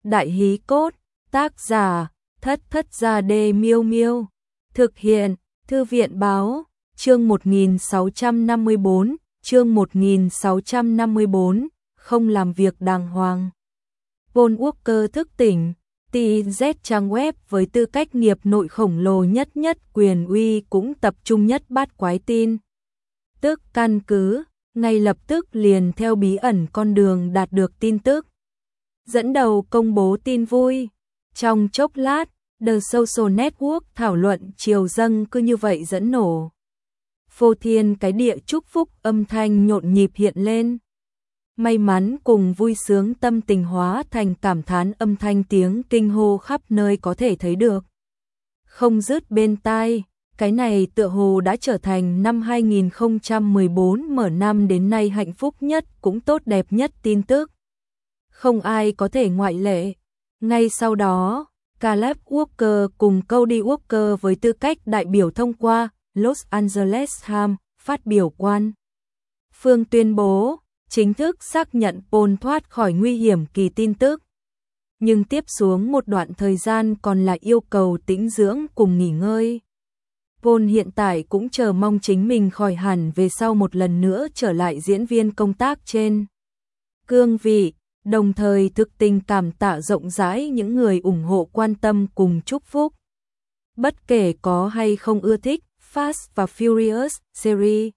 Đại hí cốt, tác giả, Thất Thất Gia Đê Miêu Miêu. Thực hiện, Thư viện báo, chương 1654, chương 1654, không làm việc đàng hoàng. Paul Walker thức tỉnh, TZ trang web với tư cách nghiệp nội khổng lồ nhất quyền uy cũng tập trung nhất bát quái tin. Tức căn cứ, ngay lập tức liền theo bí ẩn con đường đạt được tin tức. Dẫn đầu công bố tin vui. Trong chốc lát, The Social Network thảo luận triều dâng cứ như vậy dẫn nổ. Phô thiên cái địa chúc phúc âm thanh nhộn nhịp hiện lên. May mắn cùng vui sướng tâm tình hóa thành cảm thán âm thanh tiếng kinh hô khắp nơi có thể thấy được. Không dứt bên tai, cái này tựa hồ đã trở thành năm 2014 mở năm đến nay hạnh phúc nhất cũng tốt đẹp nhất tin tức. Không ai có thể ngoại lệ. Ngay sau đó, Caleb Walker cùng Cody Walker với tư cách đại biểu thông qua Los Angeles Times phát biểu quan. Phương tuyên bố, chính thức xác nhận Paul thoát khỏi nguy hiểm kỳ tin tức. Nhưng tiếp xuống một đoạn thời gian còn lại yêu cầu tĩnh dưỡng cùng nghỉ ngơi. Paul hiện tại cũng chờ mong chính mình khỏi hẳn về sau một lần nữa trở lại diễn viên công tác trên cương vị, đồng thời thực tình cảm tạ rộng rãi những người ủng hộ quan tâm cùng chúc phúc. Bất kể có hay không ưa thích Fast và Furious series,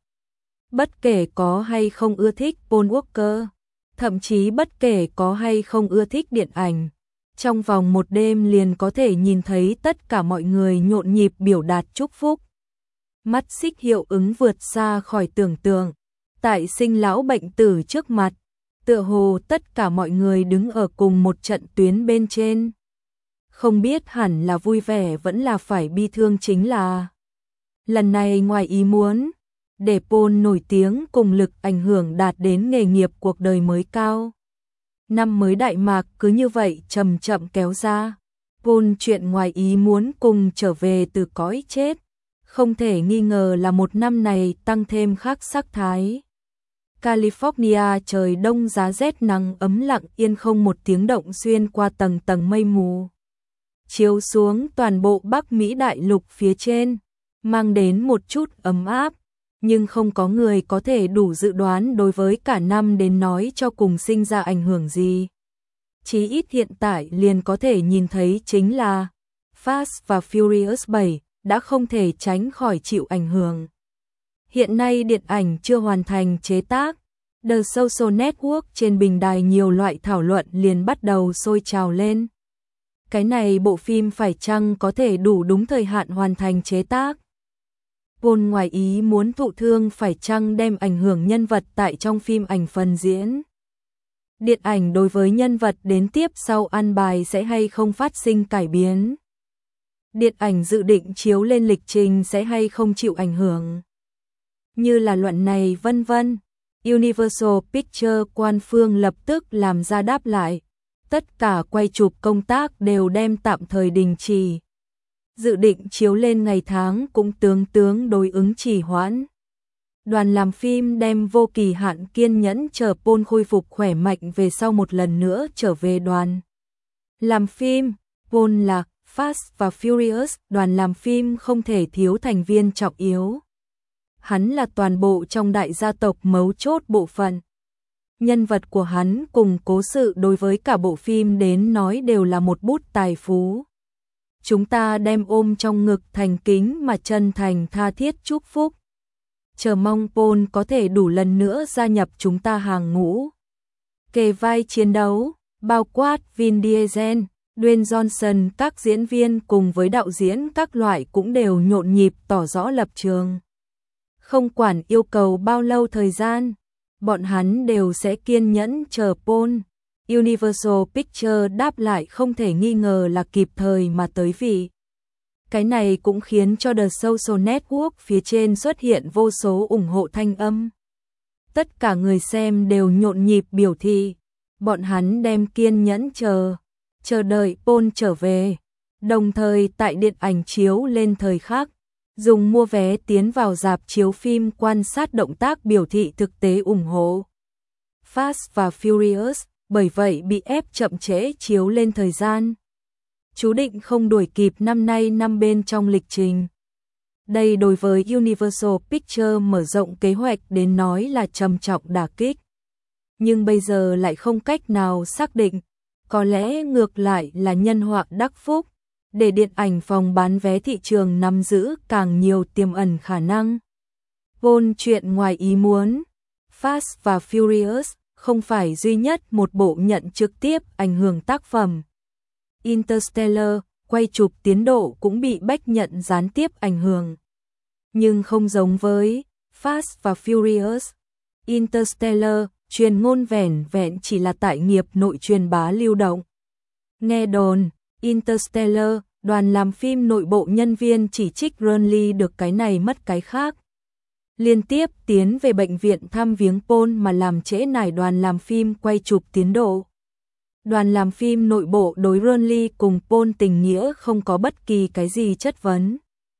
bất kể có hay không ưa thích Paul Walker, thậm chí bất kể có hay không ưa thích điện ảnh, trong vòng một đêm liền có thể nhìn thấy tất cả mọi người nhộn nhịp biểu đạt chúc phúc. Mắt xích hiệu ứng vượt xa khỏi tưởng tượng, tại sinh lão bệnh tử trước mặt, tựa hồ tất cả mọi người đứng ở cùng một trận tuyến bên trên. Không biết hẳn là vui vẻ vẫn là phải bi thương chính là lần này ngoài ý muốn, để Paul nổi tiếng cùng lực ảnh hưởng đạt đến nghề nghiệp cuộc đời mới cao. Năm mới đại mạc cứ như vậy chậm chậm kéo ra. Paul chuyện ngoài ý muốn cùng trở về từ cõi chết, không thể nghi ngờ là một năm này tăng thêm khác sắc thái. California trời đông giá rét nắng ấm lặng yên không một tiếng động xuyên qua tầng tầng mây mù, chiếu xuống toàn bộ Bắc Mỹ đại lục phía trên, mang đến một chút ấm áp, nhưng không có người có thể đủ dự đoán đối với cả năm đến nói cho cùng sinh ra ảnh hưởng gì. Chí ít hiện tại liền có thể nhìn thấy chính là Fast và Furious 7 đã không thể tránh khỏi chịu ảnh hưởng. Hiện nay điện ảnh chưa hoàn thành chế tác, The Social Network trên bình đài nhiều loại thảo luận liền bắt đầu sôi trào lên. Cái này bộ phim phải chăng có thể đủ đúng thời hạn hoàn thành chế tác? Paul ngoài ý muốn thụ thương phải chăng đem ảnh hưởng nhân vật tại trong phim ảnh phần diễn? Điện ảnh đối với nhân vật đến tiếp sau an bài sẽ hay không phát sinh cải biến? Điện ảnh dự định chiếu lên lịch trình sẽ hay không chịu ảnh hưởng? Như là luận này vân vân. Universal Pictures quan phương lập tức làm ra đáp lại. Tất cả quay chụp công tác đều đem tạm thời đình chỉ. Dự định chiếu lên ngày tháng cũng tương đối ứng trì hoãn. Đoàn làm phim đem vô kỳ hạn kiên nhẫn chờ Paul khôi phục khỏe mạnh về sau một lần nữa trở về đoàn làm phim. Paul là Fast và Furious, đoàn làm phim không thể thiếu thành viên trọng yếu. Hắn là toàn bộ trong đại gia tộc mấu chốt bộ phận. Nhân vật của hắn cùng cố sự đối với cả bộ phim đến nói đều là một bút tài phú. Chúng ta đem ôm trong ngực thành kính mà chân thành tha thiết chúc phúc. Chờ mong Paul có thể đủ lần nữa gia nhập chúng ta hàng ngũ. Kề vai chiến đấu, bao quát Vin Diesel, Dwayne Johnson, các diễn viên cùng với đạo diễn các loại cũng đều nhộn nhịp tỏ rõ lập trường. Không quản yêu cầu bao lâu thời gian, bọn hắn đều sẽ kiên nhẫn chờ Paul. Universal Pictures đáp lại không thể nghi ngờ là kịp thời mà tới vị. Cái này cũng khiến cho The Social Network phía trên xuất hiện vô số ủng hộ thanh âm. Tất cả người xem đều nhộn nhịp biểu thị, bọn hắn đem kiên nhẫn chờ đợi Paul trở về. Đồng thời tại điện ảnh chiếu lên thời khắc, dùng mua vé tiến vào rạp chiếu phim quan sát động tác biểu thị thực tế ủng hộ. Fast và Furious, bởi vậy bị ép chậm trễ chiếu lên thời gian. Chú định không đuổi kịp năm nay năm bên trong lịch trình. Đây đối với Universal Pictures mở rộng kế hoạch đến nói là trầm trọng đả kích. Nhưng bây giờ lại không cách nào xác định, có lẽ ngược lại là nhân họa đắc phúc, để điện ảnh phòng bán vé thị trường nắm giữ càng nhiều tiềm ẩn khả năng. Vốn chuyện ngoài ý muốn, Fast và Furious không phải duy nhất một bộ nhận trực tiếp ảnh hưởng tác phẩm. Interstellar, quay chụp tiến độ cũng bị bách nhận gián tiếp ảnh hưởng. Nhưng không giống với Fast và Furious, Interstellar, truyền ngôn vẻn vẹn chỉ là tại nghiệp nội truyền bá lưu động. Nghe đồn, Interstellar, đoàn làm phim nội bộ nhân viên chỉ trích Ronly được cái này mất cái khác. Liên tiếp tiến về bệnh viện thăm viếng Paul mà làm trễ nải đoàn làm phim quay chụp tiến độ. Đoàn làm phim nội bộ đối Ronly cùng Paul tình nghĩa không có bất kỳ cái gì chất vấn.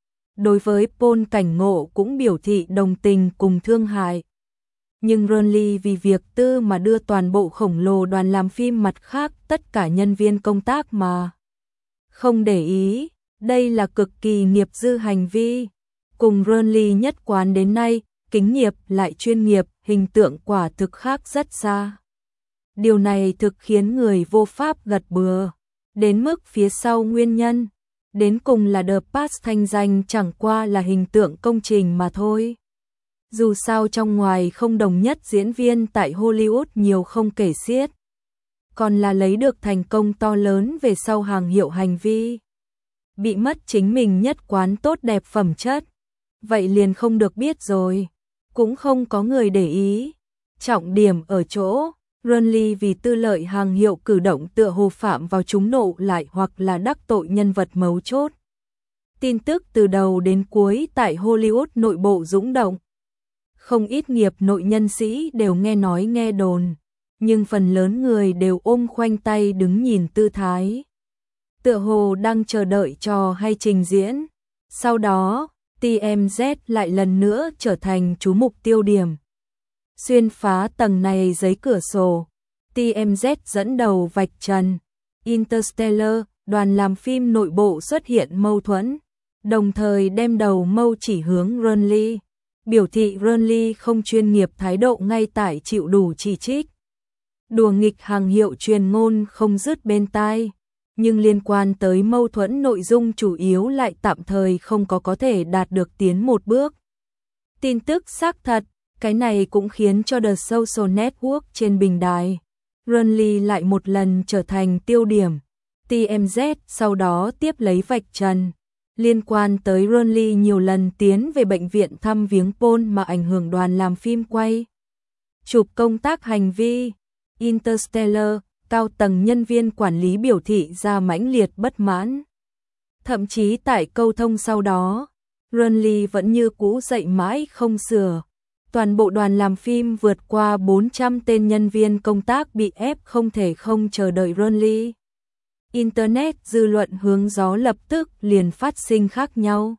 Đối với Paul cảnh ngộ cũng biểu thị đồng tình cùng thương hại. Nhưng Ronly vì việc tư mà đưa toàn bộ khổng lồ đoàn làm phim mặt khác tất cả nhân viên công tác mà không để ý, đây là cực kỳ nghiệp dư hành vi. Cùng Ronly nhất quán đến nay, kính nghiệp lại chuyên nghiệp, hình tượng quả thực khác rất xa. Điều này thực khiến người vô pháp gật bừa, đến mức phía sau nguyên nhân. Đến cùng là The Pass thanh danh chẳng qua là hình tượng công trình mà thôi. Dù sao trong ngoài không đồng nhất diễn viên tại Hollywood nhiều không kể xiết. Còn là lấy được thành công to lớn về sau hàng hiệu hành vi. Bị mất chính mình nhất quán tốt đẹp phẩm chất. Vậy liền không được biết rồi. Cũng không có người để ý. Trọng điểm ở chỗ, Ronly vì tư lợi hàng hiệu cử động tựa hồ phạm vào trúng nộ lại hoặc là đắc tội nhân vật mấu chốt. Tin tức từ đầu đến cuối tại Hollywood nội bộ dũng động. Không ít nghiệp nội nhân sĩ đều nghe nói nghe đồn, nhưng phần lớn người đều ôm khoanh tay đứng nhìn tư thái. Tựa hồ đang chờ đợi trò hay trình diễn. Sau đó, TMZ lại lần nữa trở thành chú mục tiêu điểm. Xuyên phá tầng này giấy cửa sổ, TMZ dẫn đầu vạch trần. Interstellar, đoàn làm phim nội bộ xuất hiện mâu thuẫn, đồng thời đem đầu mâu chỉ hướng Ronly. Biểu thị Ronly không chuyên nghiệp thái độ ngay tại chịu đủ chỉ trích. Đùa nghịch hàng hiệu truyền ngôn không dứt bên tai, nhưng liên quan tới mâu thuẫn nội dung chủ yếu lại tạm thời không có thể đạt được tiến một bước. Tin tức xác thật, cái này cũng khiến cho The Social Network trên bình đài Ronly lại một lần trở thành tiêu điểm. TMZ sau đó tiếp lấy vạch trần. Liên quan tới Ronly nhiều lần tiến về bệnh viện thăm viếng Paul mà ảnh hưởng đoàn làm phim quay chụp công tác hành vi. Interstellar, cao tầng nhân viên quản lý biểu thị ra mãnh liệt bất mãn. Thậm chí tại câu thông sau đó, Ronly vẫn như cũ dậy mãi không sửa. Toàn bộ đoàn làm phim vượt qua 400 tên nhân viên công tác bị ép không thể không chờ đợi Ronly. Internet dư luận hướng gió lập tức liền phát sinh khác nhau.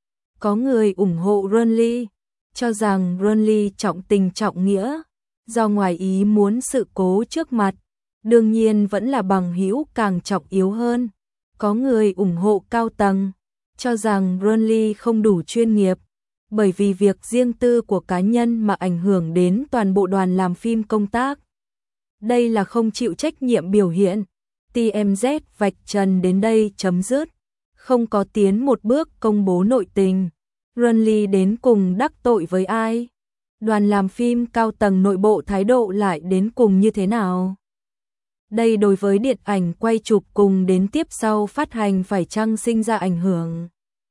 Có người ủng hộ Ronly, cho rằng Ronly trọng tình trọng nghĩa, do ngoài ý muốn sự cố trước mặt, đương nhiên vẫn là bằng hữu càng trọng yếu hơn. Có người ủng hộ cao tầng, cho rằng Ronly không đủ chuyên nghiệp, bởi vì việc riêng tư của cá nhân mà ảnh hưởng đến toàn bộ đoàn làm phim công tác. Đây là không chịu trách nhiệm biểu hiện. TMZ vạch trần đến đây chấm dứt, không có tiến một bước công bố nội tình. Ronly đến cùng đắc tội với ai? Đoàn làm phim cao tầng nội bộ thái độ lại đến cùng như thế nào? Đây đối với điện ảnh quay chụp cùng đến tiếp sau phát hành phải chăng sinh ra ảnh hưởng?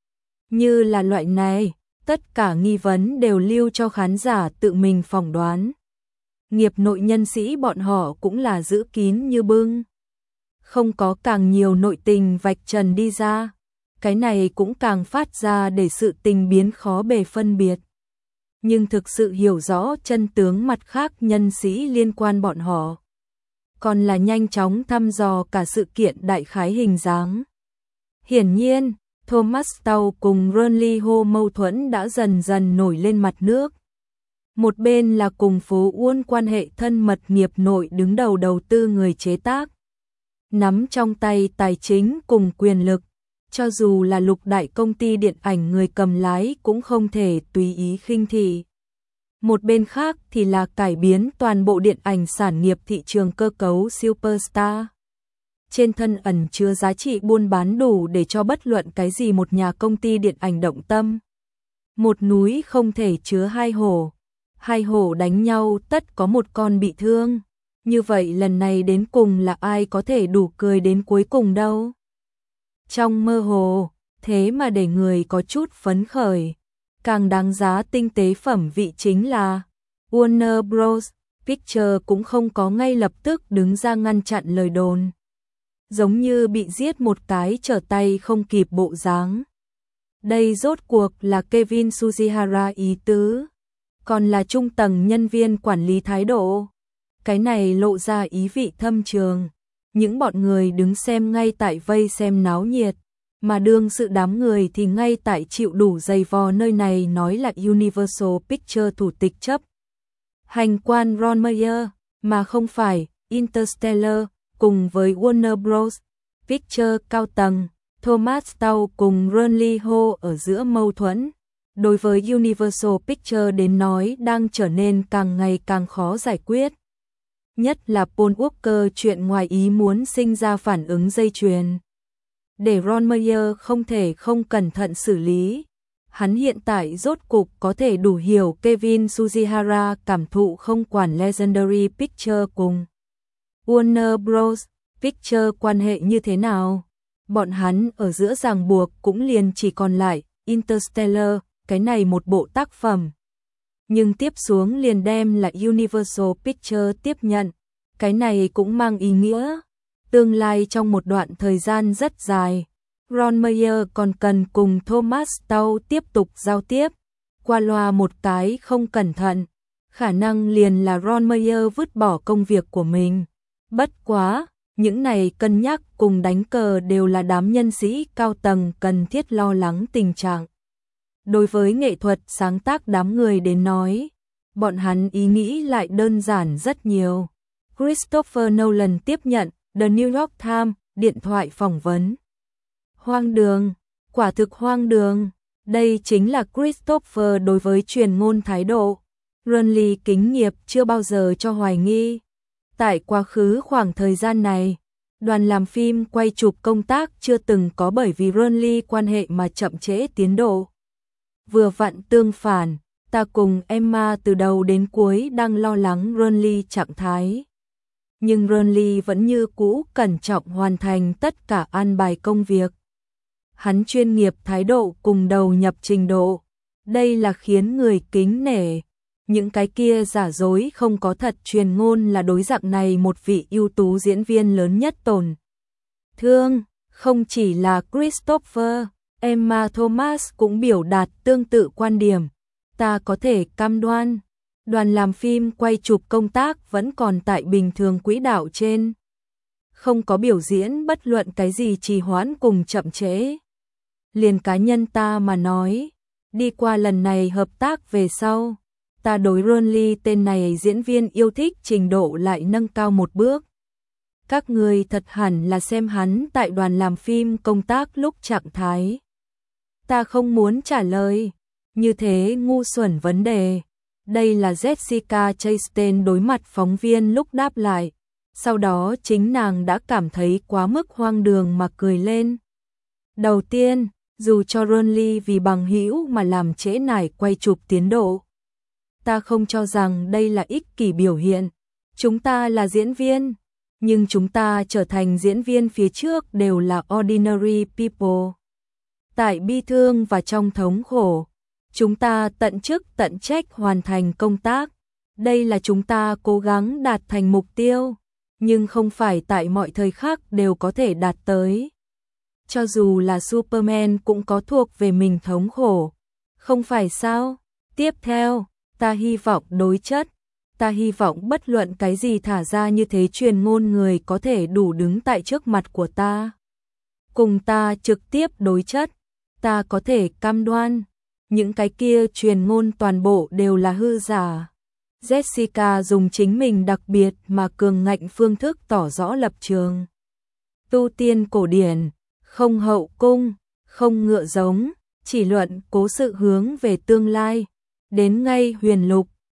Như là loại này, tất cả nghi vấn đều lưu cho khán giả tự mình phỏng đoán. Nghiệp nội nhân sĩ bọn họ cũng là giữ kín như bưng. Không có càng nhiều nội tình vạch trần đi ra, cái này cũng càng phát ra để sự tình biến khó bề phân biệt. Nhưng thực sự hiểu rõ chân tướng mặt khác nhân sĩ liên quan bọn họ, còn là nhanh chóng thăm dò cả sự kiện đại khái hình dáng. Hiển nhiên, Thomas Tàu cùng Ronly Ho mâu thuẫn đã dần dần nổi lên mặt nước. Một bên là cùng phố Uôn quan hệ thân mật nghiệp nội đứng đầu đầu tư người chế tác, nắm trong tay tài chính cùng quyền lực, cho dù là lục đại công ty điện ảnh người cầm lái cũng không thể tùy ý khinh thị. Một bên khác thì là cải biến toàn bộ điện ảnh sản nghiệp thị trường cơ cấu superstar. Trên thân ẩn chứa giá trị buôn bán đủ để cho bất luận cái gì một nhà công ty điện ảnh động tâm. Một núi không thể chứa hai hổ đánh nhau tất có một con bị thương. Như vậy lần này đến cùng là ai có thể đủ cười đến cuối cùng đâu. Trong mơ hồ, thế mà để người có chút phấn khởi. Càng đáng giá tinh tế phẩm vị chính là Warner Bros. Pictures cũng không có ngay lập tức đứng ra ngăn chặn lời đồn. Giống như bị giết một cái trở tay không kịp bộ dáng. Đây rốt cuộc là Kevin Sujihara ý tứ, còn là trung tầng nhân viên quản lý thái độ. Cái này lộ ra ý vị thâm trường. Những bọn người đứng xem ngay tại vây xem náo nhiệt, mà đương sự đám người thì ngay tại chịu đủ giày vò nơi này nói là Universal Pictures thủ tịch chấp hành quan Ron Meyer, mà không phải Interstellar, cùng với Warner Bros. Pictures cao tầng, Thomas Tau cùng Ron Lee Ho ở giữa mâu thuẫn. Đối với Universal Pictures đến nói đang trở nên càng ngày càng khó giải quyết. Nhất là Paul Walker chuyện ngoài ý muốn sinh ra phản ứng dây chuyền. Để Ron Meyer không thể không cẩn thận xử lý. Hắn hiện tại rốt cục có thể đủ hiểu Kevin Sujihara cảm thụ không quản Legendary Pictures cùng Warner Bros. Pictures quan hệ như thế nào. Bọn hắn ở giữa ràng buộc cũng liền chỉ còn lại Interstellar, cái này một bộ tác phẩm. Nhưng tiếp xuống liền đem là Universal Pictures tiếp nhận. Cái này cũng mang ý nghĩa tương lai trong một đoạn thời gian rất dài, Ron Meyer còn cần cùng Thomas Tau tiếp tục giao tiếp. Qua loa một cái không cẩn thận, khả năng liền là Ron Meyer vứt bỏ công việc của mình. Bất quá, những này cân nhắc cùng đánh cờ đều là đám nhân sĩ cao tầng cần thiết lo lắng tình trạng. Đối với nghệ thuật sáng tác đám người đến nói, bọn hắn ý nghĩ lại đơn giản rất nhiều. Christopher Nolan tiếp nhận The New York Times điện thoại phỏng vấn. Hoang đường, quả thực hoang đường. Đây chính là Christopher đối với truyền ngôn thái độ. Ron Lee kính nghiệp chưa bao giờ cho hoài nghi. Tại quá khứ khoảng thời gian này, đoàn làm phim quay chụp công tác chưa từng có bởi vì Ron Lee quan hệ mà chậm trễ tiến độ. Vừa vặn tương phản, ta cùng Emma từ đầu đến cuối đang lo lắng Ron Lee trạng thái. Nhưng Ron Lee vẫn như cũ cẩn trọng hoàn thành tất cả an bài công việc. Hắn chuyên nghiệp thái độ cùng đầu nhập trình độ. Đây là khiến người kính nể. Những cái kia giả dối không có thật truyền ngôn là đối dạng này một vị ưu tú diễn viên lớn nhất tổn thương. Không chỉ là Christopher, Emma Thomas cũng biểu đạt tương tự quan điểm. Ta có thể cam đoan, đoàn làm phim quay chụp công tác vẫn còn tại bình thường quỹ đạo trên. Không có biểu diễn bất luận cái gì trì hoãn cùng chậm trễ. Liền cá nhân ta mà nói, đi qua lần này hợp tác về sau, ta đối Ron Lee tên này diễn viên yêu thích trình độ lại nâng cao một bước. Các người thật hẳn là xem hắn tại đoàn làm phim công tác lúc trạng thái. Ta không muốn trả lời, như thế ngu xuẩn vấn đề. Đây là Jessica Chastain đối mặt phóng viên lúc đáp lại. Sau đó chính nàng đã cảm thấy quá mức hoang đường mà cười lên. Đầu tiên, dù cho Ron Lee vì bằng hữu mà làm trễ nải quay chụp tiến độ, ta không cho rằng đây là ích kỷ biểu hiện. Chúng ta là diễn viên, nhưng chúng ta trở thành diễn viên phía trước đều là ordinary people. Tại bi thương và trong thống khổ, chúng ta tận chức tận trách hoàn thành công tác. Đây là chúng ta cố gắng đạt thành mục tiêu, nhưng không phải tại mọi thời khắc đều có thể đạt tới. Cho dù là Superman cũng có thuộc về mình thống khổ, không phải sao? Tiếp theo, ta hy vọng đối chất, ta hy vọng bất luận cái gì thả ra như thế truyền ngôn người có thể đủ đứng tại trước mặt của ta. Cùng ta trực tiếp đối chất, ta có thể cam đoan, những cái kia truyền ngôn toàn bộ đều là hư giả. Jessica dùng chính mình đặc biệt mà cường ngạnh phương thức tỏ rõ lập trường. Tu tiên cổ điển, không hậu cung, không ngựa giống, chỉ luận cố sự hướng về tương lai. Đến ngay huyền lục,